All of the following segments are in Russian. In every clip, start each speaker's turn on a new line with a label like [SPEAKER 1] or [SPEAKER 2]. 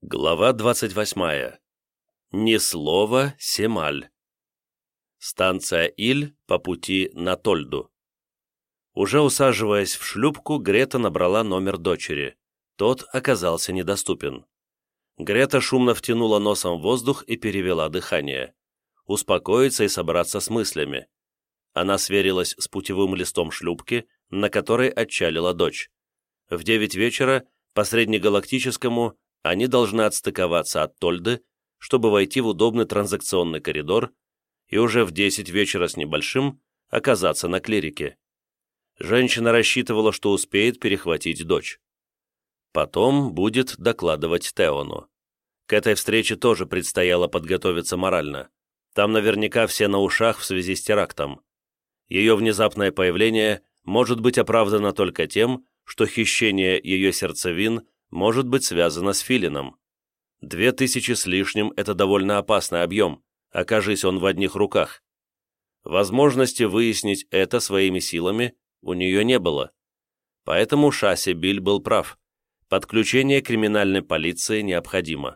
[SPEAKER 1] Глава 28. Ни слова Семаль. Станция Иль по пути на Тольду. Уже усаживаясь в шлюпку, Грета набрала номер дочери. Тот оказался недоступен. Грета шумно втянула носом воздух и перевела дыхание. Успокоиться и собраться с мыслями. Она сверилась с путевым листом шлюпки, на которой отчалила дочь. В 9 вечера по среднегалактическому они должны отстыковаться от Тольды, чтобы войти в удобный транзакционный коридор и уже в 10 вечера с небольшим оказаться на клирике. Женщина рассчитывала, что успеет перехватить дочь. Потом будет докладывать Теону. К этой встрече тоже предстояло подготовиться морально. Там наверняка все на ушах в связи с терактом. Ее внезапное появление может быть оправдано только тем, что хищение ее сердцевин может быть связано с Филином. 2000 с лишним – это довольно опасный объем, окажись он в одних руках. Возможности выяснить это своими силами у нее не было. Поэтому Шасси Биль был прав. Подключение криминальной полиции необходимо.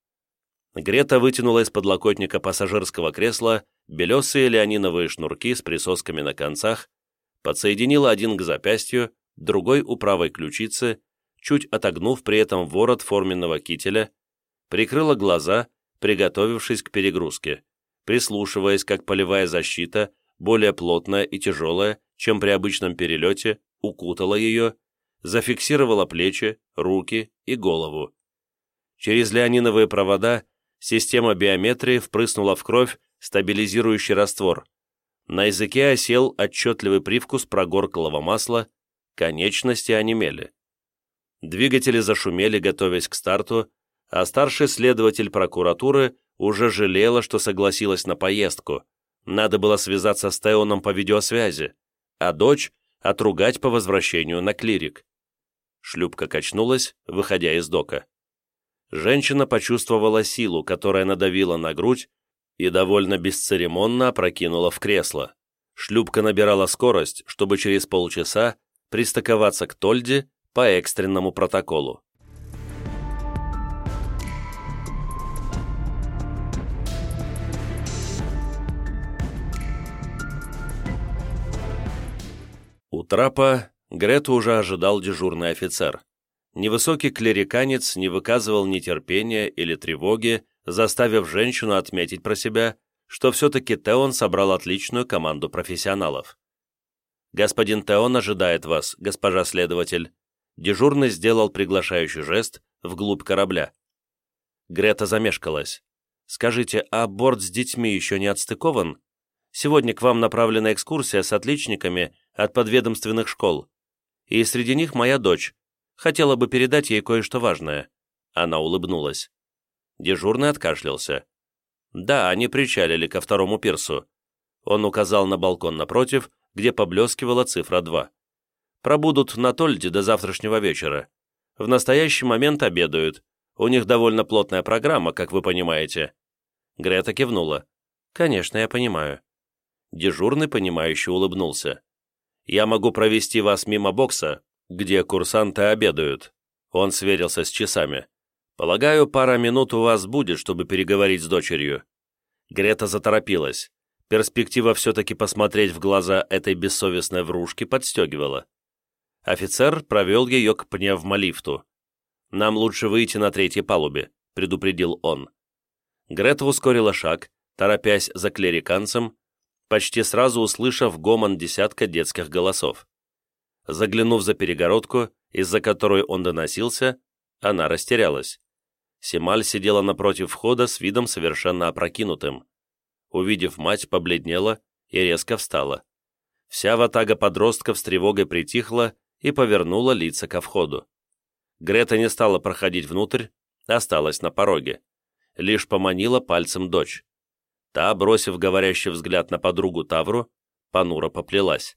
[SPEAKER 1] Грета вытянула из подлокотника пассажирского кресла белесые леониновые шнурки с присосками на концах, подсоединила один к запястью, другой у правой ключицы, чуть отогнув при этом ворот форменного кителя, прикрыла глаза, приготовившись к перегрузке, прислушиваясь, как полевая защита, более плотная и тяжелая, чем при обычном перелете, укутала ее, зафиксировала плечи, руки и голову. Через леониновые провода система биометрии впрыснула в кровь стабилизирующий раствор. На языке осел отчетливый привкус прогорклого масла, конечности онемели. Двигатели зашумели, готовясь к старту, а старший следователь прокуратуры уже жалела, что согласилась на поездку. Надо было связаться с Теоном по видеосвязи, а дочь отругать по возвращению на клирик. Шлюпка качнулась, выходя из дока. Женщина почувствовала силу, которая надавила на грудь и довольно бесцеремонно опрокинула в кресло. Шлюпка набирала скорость, чтобы через полчаса пристыковаться к Тольде по экстренному протоколу. У трапа Грету уже ожидал дежурный офицер. Невысокий клериканец не выказывал нетерпения или тревоги, заставив женщину отметить про себя, что все-таки Теон собрал отличную команду профессионалов. «Господин Теон ожидает вас, госпожа следователь». Дежурный сделал приглашающий жест вглубь корабля. Грета замешкалась. «Скажите, а борт с детьми еще не отстыкован? Сегодня к вам направлена экскурсия с отличниками от подведомственных школ. И среди них моя дочь. Хотела бы передать ей кое-что важное». Она улыбнулась. Дежурный откашлялся. «Да, они причалили ко второму пирсу». Он указал на балкон напротив, где поблескивала цифра 2. «Пробудут на Тольде до завтрашнего вечера. В настоящий момент обедают. У них довольно плотная программа, как вы понимаете». Грета кивнула. «Конечно, я понимаю». Дежурный, понимающе улыбнулся. «Я могу провести вас мимо бокса, где курсанты обедают». Он сверился с часами. «Полагаю, пара минут у вас будет, чтобы переговорить с дочерью». Грета заторопилась. Перспектива все-таки посмотреть в глаза этой бессовестной врушки подстегивала. Офицер провел ее к пневмолифту. «Нам лучше выйти на 3-й палубе», — предупредил он. Грета ускорила шаг, торопясь за клериканцем, почти сразу услышав гомон десятка детских голосов. Заглянув за перегородку, из-за которой он доносился, она растерялась. Семаль сидела напротив входа с видом совершенно опрокинутым. Увидев мать, побледнела и резко встала. Вся ватага подростков с тревогой притихла и повернула лица ко входу. Грета не стала проходить внутрь, осталась на пороге. Лишь поманила пальцем дочь. Та, бросив говорящий взгляд на подругу Тавру, понуро поплелась.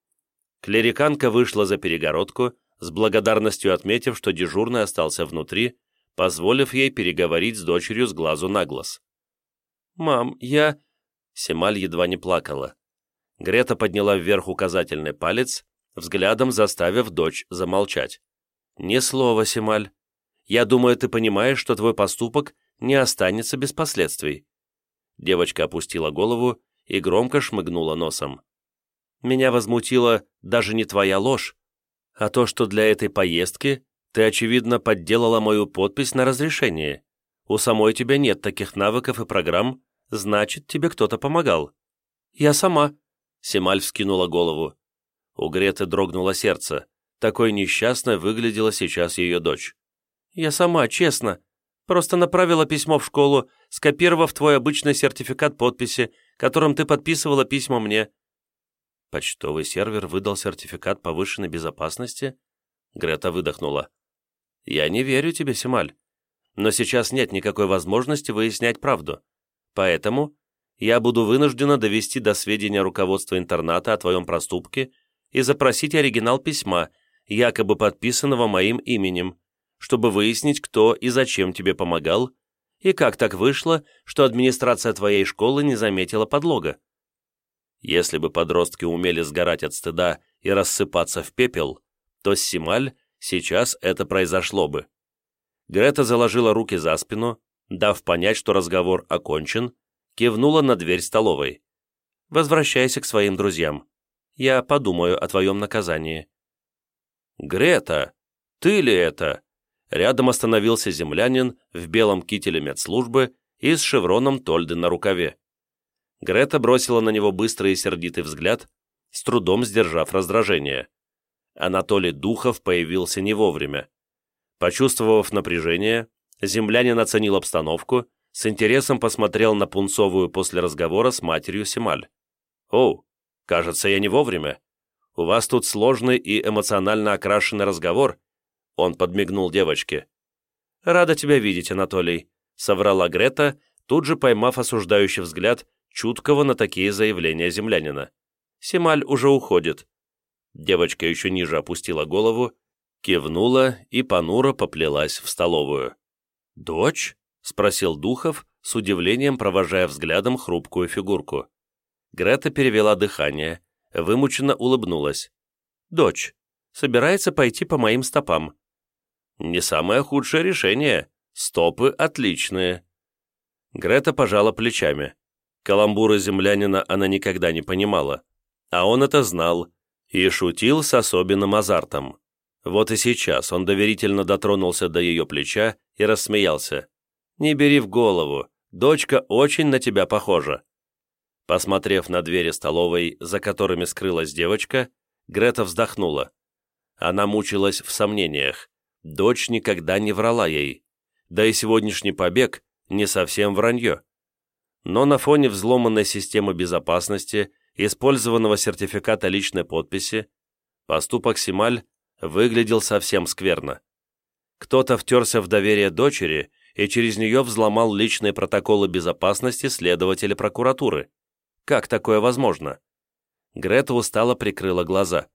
[SPEAKER 1] Клериканка вышла за перегородку, с благодарностью отметив, что дежурный остался внутри, позволив ей переговорить с дочерью с глазу на глаз. «Мам, я...» Семаль едва не плакала. Грета подняла вверх указательный палец, взглядом заставив дочь замолчать. «Ни слова, Семаль. Я думаю, ты понимаешь, что твой поступок не останется без последствий». Девочка опустила голову и громко шмыгнула носом. «Меня возмутила даже не твоя ложь, а то, что для этой поездки ты, очевидно, подделала мою подпись на разрешение. У самой тебя нет таких навыков и программ, значит, тебе кто-то помогал». «Я сама», — Семаль вскинула голову. У Греты дрогнуло сердце. Такой несчастной выглядела сейчас ее дочь. «Я сама, честно. Просто направила письмо в школу, скопировав твой обычный сертификат подписи, которым ты подписывала письма мне». «Почтовый сервер выдал сертификат повышенной безопасности?» Грета выдохнула. «Я не верю тебе, Семаль. Но сейчас нет никакой возможности выяснять правду. Поэтому я буду вынуждена довести до сведения руководства интерната о твоем проступке и запросить оригинал письма, якобы подписанного моим именем, чтобы выяснить, кто и зачем тебе помогал, и как так вышло, что администрация твоей школы не заметила подлога. Если бы подростки умели сгорать от стыда и рассыпаться в пепел, то с Семаль сейчас это произошло бы». Грета заложила руки за спину, дав понять, что разговор окончен, кивнула на дверь столовой. «Возвращайся к своим друзьям. Я подумаю о твоем наказании». «Грета, ты ли это?» Рядом остановился землянин в белом кителе медслужбы и с шевроном Тольды на рукаве. Грета бросила на него быстрый и сердитый взгляд, с трудом сдержав раздражение. Анатолий Духов появился не вовремя. Почувствовав напряжение, землянин оценил обстановку, с интересом посмотрел на пунцовую после разговора с матерью Семаль. «Оу, кажется, я не вовремя. У вас тут сложный и эмоционально окрашенный разговор». Он подмигнул девочке. «Рада тебя видеть, Анатолий», — соврала Грета, тут же поймав осуждающий взгляд чуткого на такие заявления землянина. «Семаль уже уходит». Девочка еще ниже опустила голову, кивнула и понуро поплелась в столовую. «Дочь?» — спросил Духов, с удивлением провожая взглядом хрупкую фигурку. Грета перевела дыхание, вымученно улыбнулась. «Дочь. Собирается пойти по моим стопам». «Не самое худшее решение. Стопы отличные». Грета пожала плечами. Каламбуры землянина она никогда не понимала, а он это знал и шутил с особенным азартом. Вот и сейчас он доверительно дотронулся до ее плеча и рассмеялся. «Не бери в голову, дочка очень на тебя похожа». Посмотрев на двери столовой, за которыми скрылась девочка, Грета вздохнула. Она мучилась в сомнениях. Дочь никогда не врала ей. Да и сегодняшний побег не совсем вранье. Но на фоне взломанной системы безопасности, использованного сертификата личной подписи, поступок Семаль выглядел совсем скверно. Кто-то втерся в доверие дочери и через нее взломал личные протоколы безопасности следователя прокуратуры. Как такое возможно? Грета устало прикрыла глаза.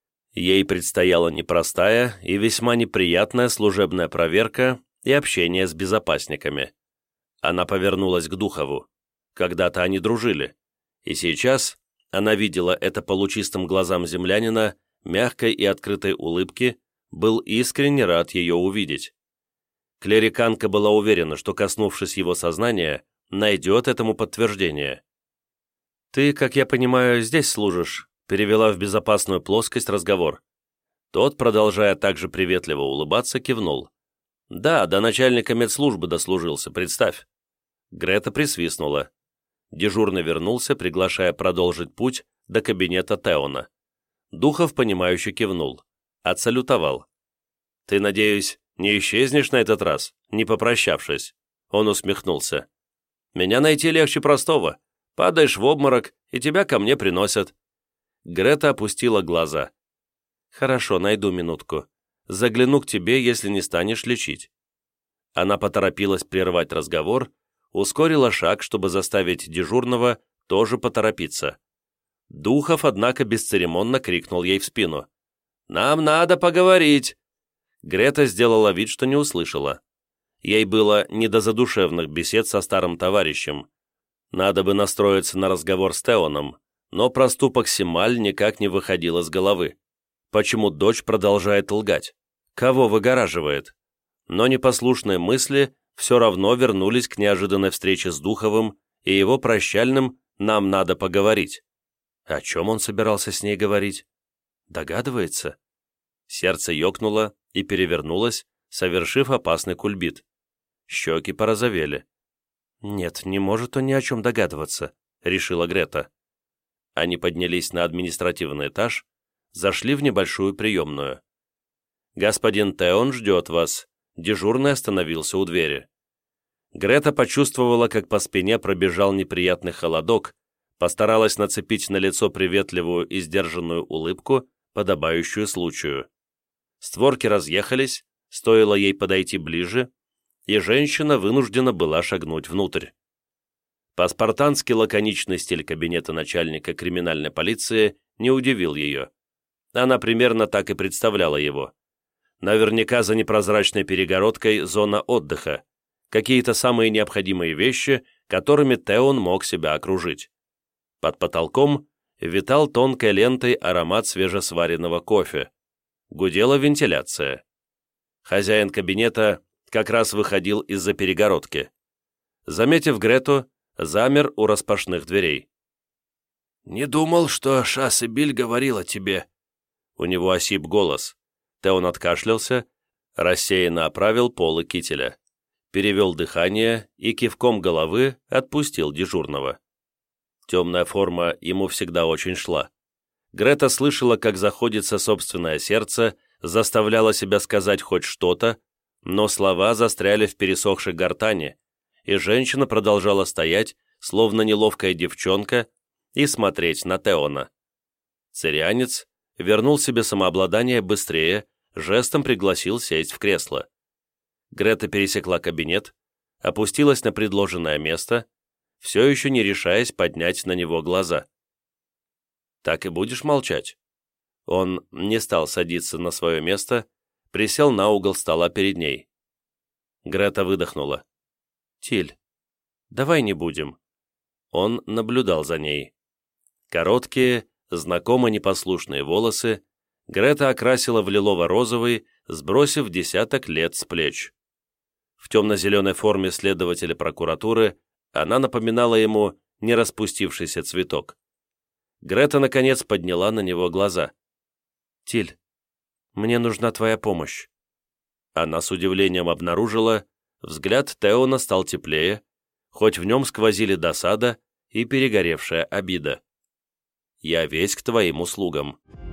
[SPEAKER 1] Ей предстояла непростая и весьма неприятная служебная проверка и общение с безопасниками. Она повернулась к Духову. Когда-то они дружили. И сейчас она видела это по лучистым глазам землянина, мягкой и открытой улыбки, был искренне рад ее увидеть. Клериканка была уверена, что, коснувшись его сознания, найдет этому подтверждение. «Ты, как я понимаю, здесь служишь?» перевела в безопасную плоскость разговор. Тот, продолжая также приветливо улыбаться, кивнул. «Да, до начальника медслужбы дослужился, представь». Грета присвистнула. Дежурный вернулся, приглашая продолжить путь до кабинета Теона. Духов, понимающе кивнул. Отсалютовал. «Ты, надеюсь, не исчезнешь на этот раз, не попрощавшись?» Он усмехнулся. «Меня найти легче простого. Падаешь в обморок, и тебя ко мне приносят». Грета опустила глаза. «Хорошо, найду минутку. Загляну к тебе, если не станешь лечить». Она поторопилась прервать разговор, ускорила шаг, чтобы заставить дежурного тоже поторопиться. Духов, однако, бесцеремонно крикнул ей в спину. «Нам надо поговорить!» Грета сделала вид, что не услышала. Ей было не до задушевных бесед со старым товарищем. Надо бы настроиться на разговор с Теоном, но проступок Семаль никак не выходил из головы. Почему дочь продолжает лгать? Кого выгораживает? но непослушные мысли все равно вернулись к неожиданной встрече с Духовым и его прощальным «нам надо поговорить». О чем он собирался с ней говорить? Догадывается? Сердце ёкнуло и перевернулось, совершив опасный кульбит. Щеки порозовели. «Нет, не может он ни о чем догадываться», — решила Грета. Они поднялись на административный этаж, зашли в небольшую приемную. «Господин Теон ждет вас», — дежурный остановился у двери. Грета почувствовала, как по спине пробежал неприятный холодок, постаралась нацепить на лицо приветливую и сдержанную улыбку, подобающую случаю. Створки разъехались, стоило ей подойти ближе, и женщина вынуждена была шагнуть внутрь. По-спартански лаконичный стиль кабинета начальника криминальной полиции не удивил ее. Она примерно так и представляла его. Наверняка за непрозрачной перегородкой зона отдыха, какие-то самые необходимые вещи, которыми Теон мог себя окружить. Под потолком витал тонкой лентой аромат свежесваренного кофе. Гудела вентиляция. Хозяин кабинета как раз выходил из-за перегородки. Заметив Грету, замер у распашных дверей. «Не думал, что Шасебиль говорил о тебе». У него осип голос. Теон откашлялся, рассеянно оправил полы кителя, перевел дыхание и кивком головы отпустил дежурного. Темная форма ему всегда очень шла. Грета слышала, как заходится собственное сердце, заставляла себя сказать хоть что-то, но слова застряли в пересохшей гортани, и женщина продолжала стоять, словно неловкая девчонка, и смотреть на Теона. Цирианец вернул себе самообладание быстрее, жестом пригласил сесть в кресло. Грета пересекла кабинет, опустилась на предложенное место, все еще не решаясь поднять на него глаза. «Так и будешь молчать?» Он не стал садиться на свое место, присел на угол стола перед ней. Грета выдохнула. «Тиль, давай не будем». Он наблюдал за ней. Короткие, знакомо непослушные волосы Грета окрасила в лилово-розовый, сбросив 10 лет с плеч. В темно-зеленой форме следователя прокуратуры она напоминала ему не распустившийся цветок. Грета, наконец, подняла на него глаза. «Тиль, мне нужна твоя помощь». Она с удивлением обнаружила, взгляд Теона стал теплее, хоть в нем сквозили досада и перегоревшая обида. «Я весь к твоим услугам».